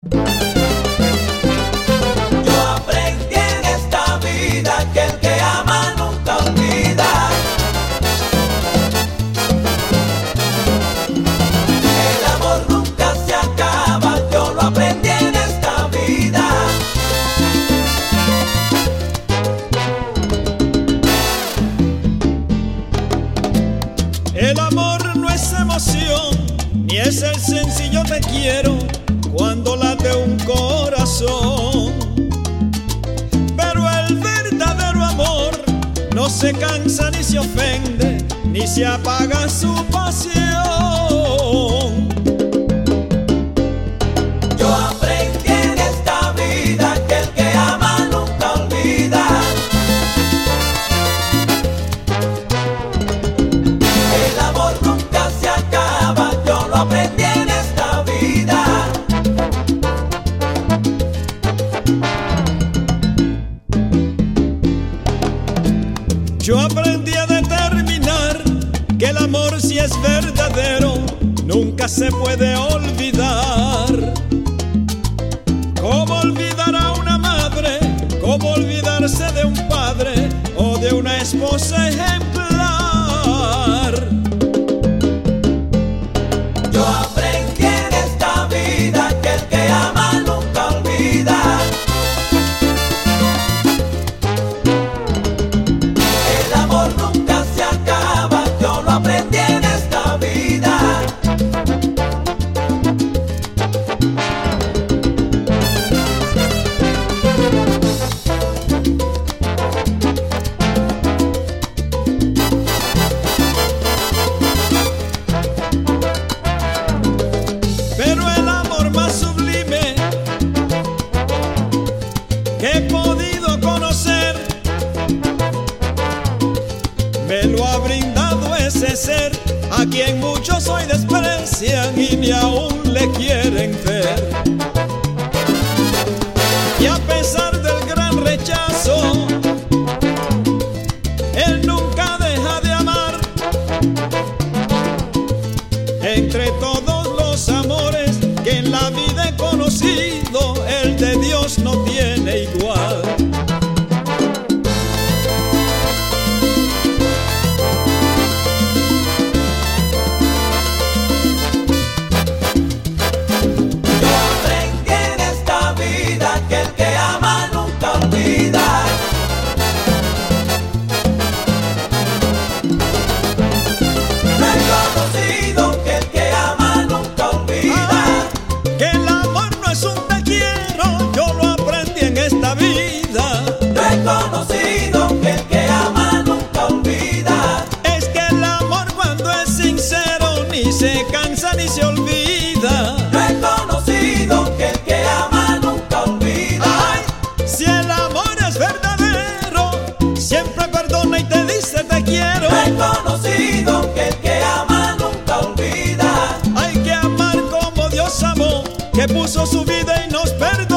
Yo aprendí en esta vida que el que ama nunca olvida. El amor nunca se acaba, yo lo aprendí en esta vida. El amor no es emoción, ni es el sencillo te quiero cuando late un corazón. Pero el verdadero amor no se cansa ni se ofende, ni se apaga su pasión. Yo aprendí en esta vida que el que ama nunca olvida. El amor nunca se acaba, yo lo aprendí en esta vida. Yo aprendí a determinar que el amor, si es verdadero, nunca se puede olvidar. ¿Cómo olvidar a una madre? ¿Cómo olvidarse de un padre o de una esposa ejemplar? Yo aprendí en esta vida que el que ama nunca olvida. El amor nunca se acaba, yo lo aprendí en esta vida. Pero el amor más sublime que he podido conocer me lo ha brindado ese ser a quien muchos hoy desprecian y ni aún le quieren ver. Y a pesar del gran rechazo, él nunca deja de amar. Entre todos los amores que en la vida he conocido, el de Dios no tiene igual. Yo aprendí en esta vida que el que ama nunca olvida. Lo he conocido que el que ama nunca olvida. Que el amor no es un te quiero, yo lo aprendí en esta vida. Lo he conocido que el que ama nunca olvida. Es que el amor, cuando es sincero, ni se cansa ni se olvida. Lo he conocido que el que ama nunca olvida. Ay, si el amor es verdadero, siempre perdona y te dice te quiero. Lo he conocido que el que ama nunca olvida. Hay que amar como Dios amó, que puso su vida y nos perdonó.